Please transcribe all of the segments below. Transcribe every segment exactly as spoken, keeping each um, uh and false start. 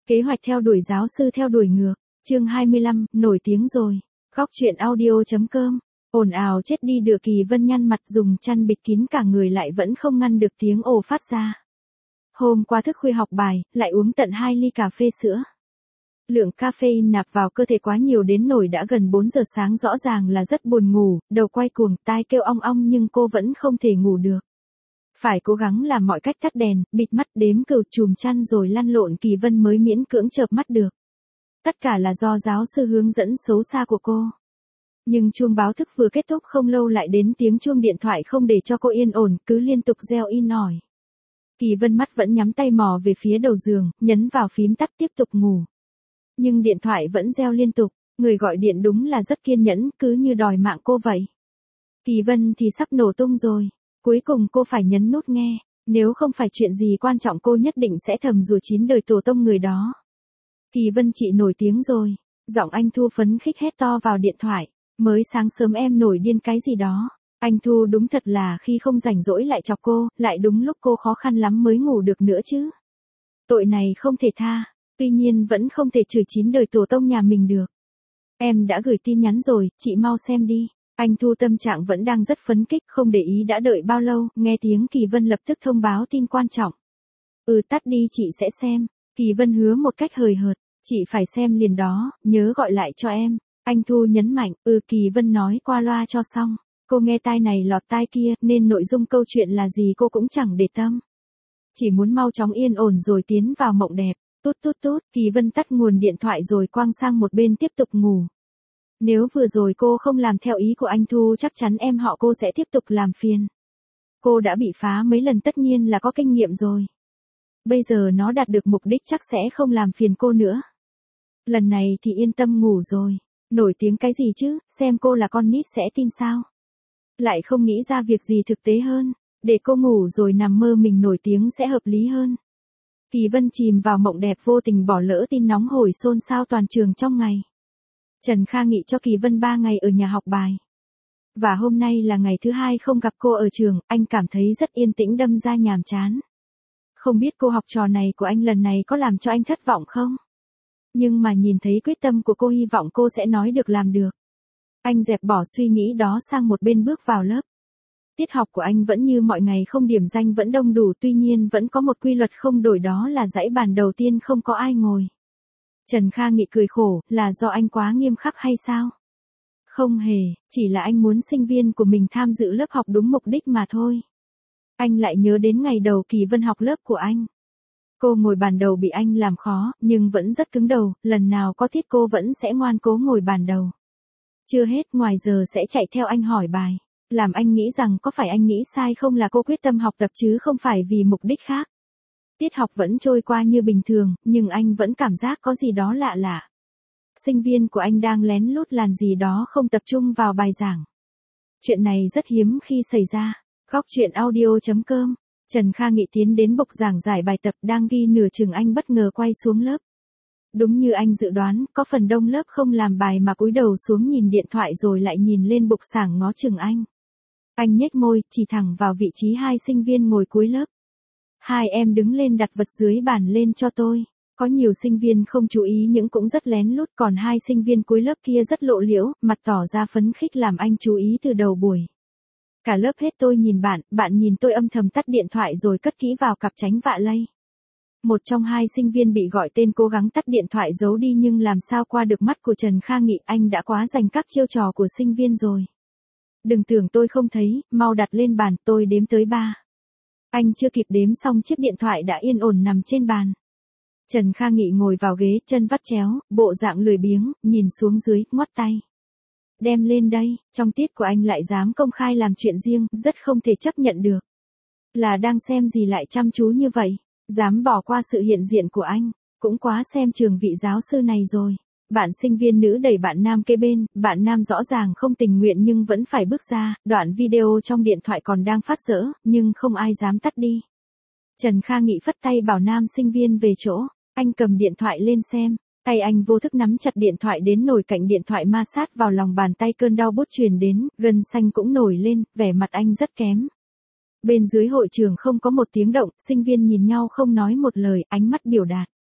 Kế hoạch theo đuổi giáo sư theo đuổi ngược, chương hai mươi lăm, nổi tiếng rồi. Góc truyện audio.com, ồn ào chết đi được. Kỳ Vân nhăn mặt dùng chăn bịt kín cả người lại vẫn không ngăn được tiếng ồ phát ra. Hôm qua thức khuya học bài, lại uống tận hai ly cà phê sữa. Lượng caffeine nạp vào cơ thể quá nhiều đến nỗi đã gần bốn giờ sáng, rõ ràng là rất buồn ngủ, đầu quay cuồng, tai kêu ong ong nhưng cô vẫn không thể ngủ được. Phải cố gắng làm mọi cách tắt đèn, bịt mắt, đếm cừu, chùm chăn rồi lăn lộn, Kỳ Vân mới miễn cưỡng chợp mắt được. Tất cả là do giáo sư hướng dẫn xấu xa của cô. Nhưng chuông báo thức vừa kết thúc không lâu lại đến tiếng chuông điện thoại không để cho cô yên ổn, cứ liên tục reo in ỏi. Kỳ Vân mắt vẫn nhắm tay mò về phía đầu giường, nhấn vào phím tắt tiếp tục ngủ. Nhưng điện thoại vẫn reo liên tục, người gọi điện đúng là rất kiên nhẫn, cứ như đòi mạng cô vậy. Kỳ Vân thì sắp nổ tung rồi. Cuối cùng cô phải nhấn nút nghe, nếu không phải chuyện gì quan trọng cô nhất định sẽ thầm rủa chín đời tổ tông người đó. Kỳ Vân chị nổi tiếng rồi, giọng anh Thu phấn khích hét to vào điện thoại, mới sáng sớm em nổi điên cái gì đó. Anh Thu đúng thật là khi không rảnh rỗi lại chọc cô, lại đúng lúc cô khó khăn lắm mới ngủ được nữa chứ. Tội này không thể tha, tuy nhiên vẫn không thể chửi chín đời tổ tông nhà mình được. Em đã gửi tin nhắn rồi, chị mau xem đi. Anh Thu tâm trạng vẫn đang rất phấn khích, không để ý đã đợi bao lâu, nghe tiếng Kỳ Vân lập tức thông báo tin quan trọng. Ừ tắt đi chị sẽ xem. Kỳ Vân hứa một cách hời hợt, chị phải xem liền đó, nhớ gọi lại cho em. Anh Thu nhấn mạnh, ừ Kỳ Vân nói qua loa cho xong. Cô nghe tai này lọt tai kia, nên nội dung câu chuyện là gì cô cũng chẳng để tâm. Chỉ muốn mau chóng yên ổn rồi tiến vào mộng đẹp. Tút tút tút, Kỳ Vân tắt nguồn điện thoại rồi quăng sang một bên tiếp tục ngủ. Nếu vừa rồi cô không làm theo ý của anh Thu chắc chắn em họ cô sẽ tiếp tục làm phiền. Cô đã bị phá mấy lần tất nhiên là có kinh nghiệm rồi. Bây giờ nó đạt được mục đích chắc sẽ không làm phiền cô nữa. Lần này thì yên tâm ngủ rồi. Nổi tiếng cái gì chứ, xem cô là con nít sẽ tin sao. Lại không nghĩ ra việc gì thực tế hơn, để cô ngủ rồi nằm mơ mình nổi tiếng sẽ hợp lý hơn. Kỳ Vân chìm vào mộng đẹp vô tình bỏ lỡ tin nóng hổi xôn xao toàn trường trong ngày. Trần Kha nghị cho Kỳ Vân ba ngày ở nhà học bài. Và hôm nay là ngày thứ hai không gặp cô ở trường, anh cảm thấy rất yên tĩnh đâm ra nhàm chán. Không biết cô học trò này của anh lần này có làm cho anh thất vọng không? Nhưng mà nhìn thấy quyết tâm của cô hy vọng cô sẽ nói được làm được. Anh dẹp bỏ suy nghĩ đó sang một bên bước vào lớp. Tiết học của anh vẫn như mọi ngày, không điểm danh vẫn đông đủ, tuy nhiên vẫn có một quy luật không đổi, đó là dãy bàn đầu tiên không có ai ngồi. Trần Kha Nghị cười khổ, là do anh quá nghiêm khắc hay sao? Không hề, chỉ là anh muốn sinh viên của mình tham dự lớp học đúng mục đích mà thôi. Anh lại nhớ đến ngày đầu Kỳ Vân học lớp của anh. Cô ngồi bàn đầu bị anh làm khó, nhưng vẫn rất cứng đầu, lần nào có tiết cô vẫn sẽ ngoan cố ngồi bàn đầu. Chưa hết, ngoài giờ sẽ chạy theo anh hỏi bài, làm anh nghĩ rằng có phải anh nghĩ sai không, là cô quyết tâm học tập chứ không phải vì mục đích khác. Tiết học vẫn trôi qua như bình thường, nhưng anh vẫn cảm giác có gì đó lạ lạ. Sinh viên của anh đang lén lút làm gì đó, không tập trung vào bài giảng. Chuyện này rất hiếm khi xảy ra. Góc truyện audio.com, Trần Kha Nghị tiến đến bục giảng giải bài tập đang ghi nửa chừng, anh bất ngờ quay xuống lớp. Đúng như anh dự đoán, có phần đông lớp không làm bài mà cúi đầu xuống nhìn điện thoại rồi lại nhìn lên bục giảng ngó chừng anh. Anh nhếch môi, chỉ thẳng vào vị trí hai sinh viên ngồi cuối lớp. Hai em đứng lên đặt vật dưới bàn lên cho tôi. Có nhiều sinh viên không chú ý nhưng cũng rất lén lút, còn hai sinh viên cuối lớp kia rất lộ liễu, mặt tỏ ra phấn khích làm anh chú ý từ đầu buổi. Cả lớp hết tôi nhìn bạn, bạn nhìn tôi, âm thầm tắt điện thoại rồi cất kỹ vào cặp tránh vạ lây. Một trong hai sinh viên bị gọi tên cố gắng tắt điện thoại giấu đi nhưng làm sao qua được mắt của Trần Kha Nghị, anh đã quá dành các chiêu trò của sinh viên rồi. Đừng tưởng tôi không thấy, mau đặt lên bàn, tôi đếm tới ba. Anh chưa kịp đếm xong chiếc điện thoại đã yên ổn nằm trên bàn. Trần Kha Nghị ngồi vào ghế, chân vắt chéo, bộ dạng lười biếng, nhìn xuống dưới, ngoắt tay. Đem lên đây, trong tiết của anh lại dám công khai làm chuyện riêng, rất không thể chấp nhận được. Là đang xem gì lại chăm chú như vậy, dám bỏ qua sự hiện diện của anh, cũng quá xem trường vị giáo sư này rồi. Bạn sinh viên nữ đẩy bạn nam kế bên, bạn nam rõ ràng không tình nguyện nhưng vẫn phải bước ra, đoạn video trong điện thoại còn đang phát dở, nhưng không ai dám tắt đi. Trần Kha Nghị phất tay bảo nam sinh viên về chỗ, anh cầm điện thoại lên xem, tay anh vô thức nắm chặt điện thoại đến nổi cạnh điện thoại ma sát vào lòng bàn tay, cơn đau bút truyền đến, gân xanh cũng nổi lên, vẻ mặt anh rất kém. Bên dưới hội trường không có một tiếng động, sinh viên nhìn nhau không nói một lời, ánh mắt biểu đạt.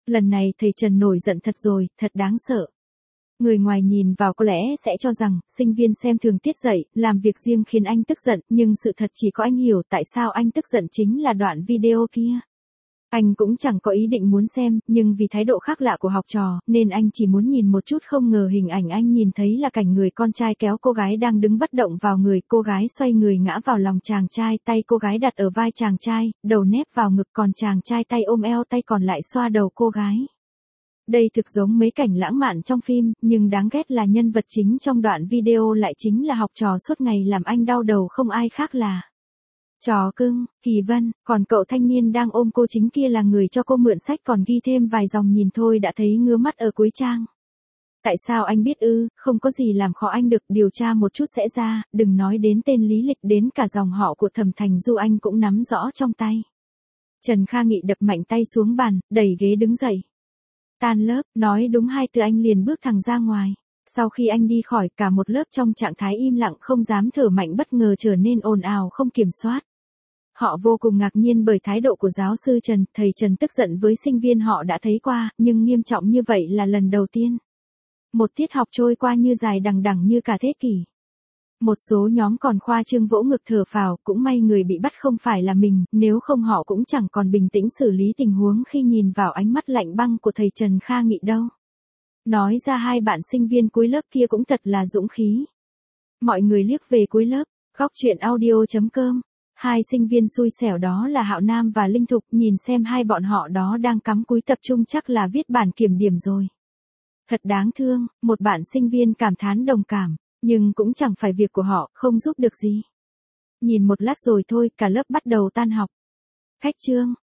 Lần này thầy Trần nổi giận thật rồi, thật đáng sợ. Người ngoài nhìn vào có lẽ sẽ cho rằng, sinh viên xem thường tiết dạy, làm việc riêng khiến anh tức giận, nhưng sự thật chỉ có anh hiểu tại sao anh tức giận chính là đoạn video kia. Anh cũng chẳng có ý định muốn xem, nhưng vì thái độ khác lạ của học trò, nên anh chỉ muốn nhìn một chút. Không ngờ hình ảnh anh nhìn thấy là cảnh người con trai kéo cô gái đang đứng bất động vào người, cô gái xoay người ngã vào lòng chàng trai, tay cô gái đặt ở vai chàng trai, đầu nép vào ngực, còn chàng trai tay ôm eo, tay còn lại xoa đầu cô gái. Đây thực giống mấy cảnh lãng mạn trong phim, nhưng đáng ghét là nhân vật chính trong đoạn video lại chính là học trò suốt ngày làm anh đau đầu, không ai khác là Trò cưng, Kỳ Vân, còn cậu thanh niên đang ôm cô chính kia là người cho cô mượn sách, còn ghi thêm vài dòng nhìn thôi đã thấy ngứa mắt ở cuối trang. Tại sao anh biết ư? Không có gì làm khó anh được, điều tra một chút sẽ ra, đừng nói đến tên lý lịch, đến cả dòng họ của Thẩm Thành Du anh cũng nắm rõ trong tay. Trần Kha Nghị đập mạnh tay xuống bàn, đẩy ghế đứng dậy. Tan lớp, nói đúng hai từ anh liền bước thẳng ra ngoài. Sau khi anh đi khỏi, cả một lớp trong trạng thái im lặng không dám thở mạnh, bất ngờ trở nên ồn ào không kiểm soát. Họ vô cùng ngạc nhiên bởi thái độ của giáo sư Trần, thầy Trần tức giận với sinh viên họ đã thấy qua, nhưng nghiêm trọng như vậy là lần đầu tiên. Một tiết học trôi qua như dài đằng đẵng như cả thế kỷ. Một số nhóm còn khoa trương vỗ ngực thở phào, cũng may người bị bắt không phải là mình, nếu không họ cũng chẳng còn bình tĩnh xử lý tình huống khi nhìn vào ánh mắt lạnh băng của thầy Trần Kha Nghị đâu. Nói ra hai bạn sinh viên cuối lớp kia cũng thật là dũng khí. Mọi người liếc về cuối lớp, góc truyện audio chấm com. Hai sinh viên xui xẻo đó là Hạo Nam và Linh Thục, nhìn xem hai bọn họ đó đang cắm cúi tập trung chắc là viết bản kiểm điểm rồi. Thật đáng thương, một bạn sinh viên cảm thán đồng cảm, nhưng cũng chẳng phải việc của họ, không giúp được gì. Nhìn một lát rồi thôi, cả lớp bắt đầu tan học. Khách trương,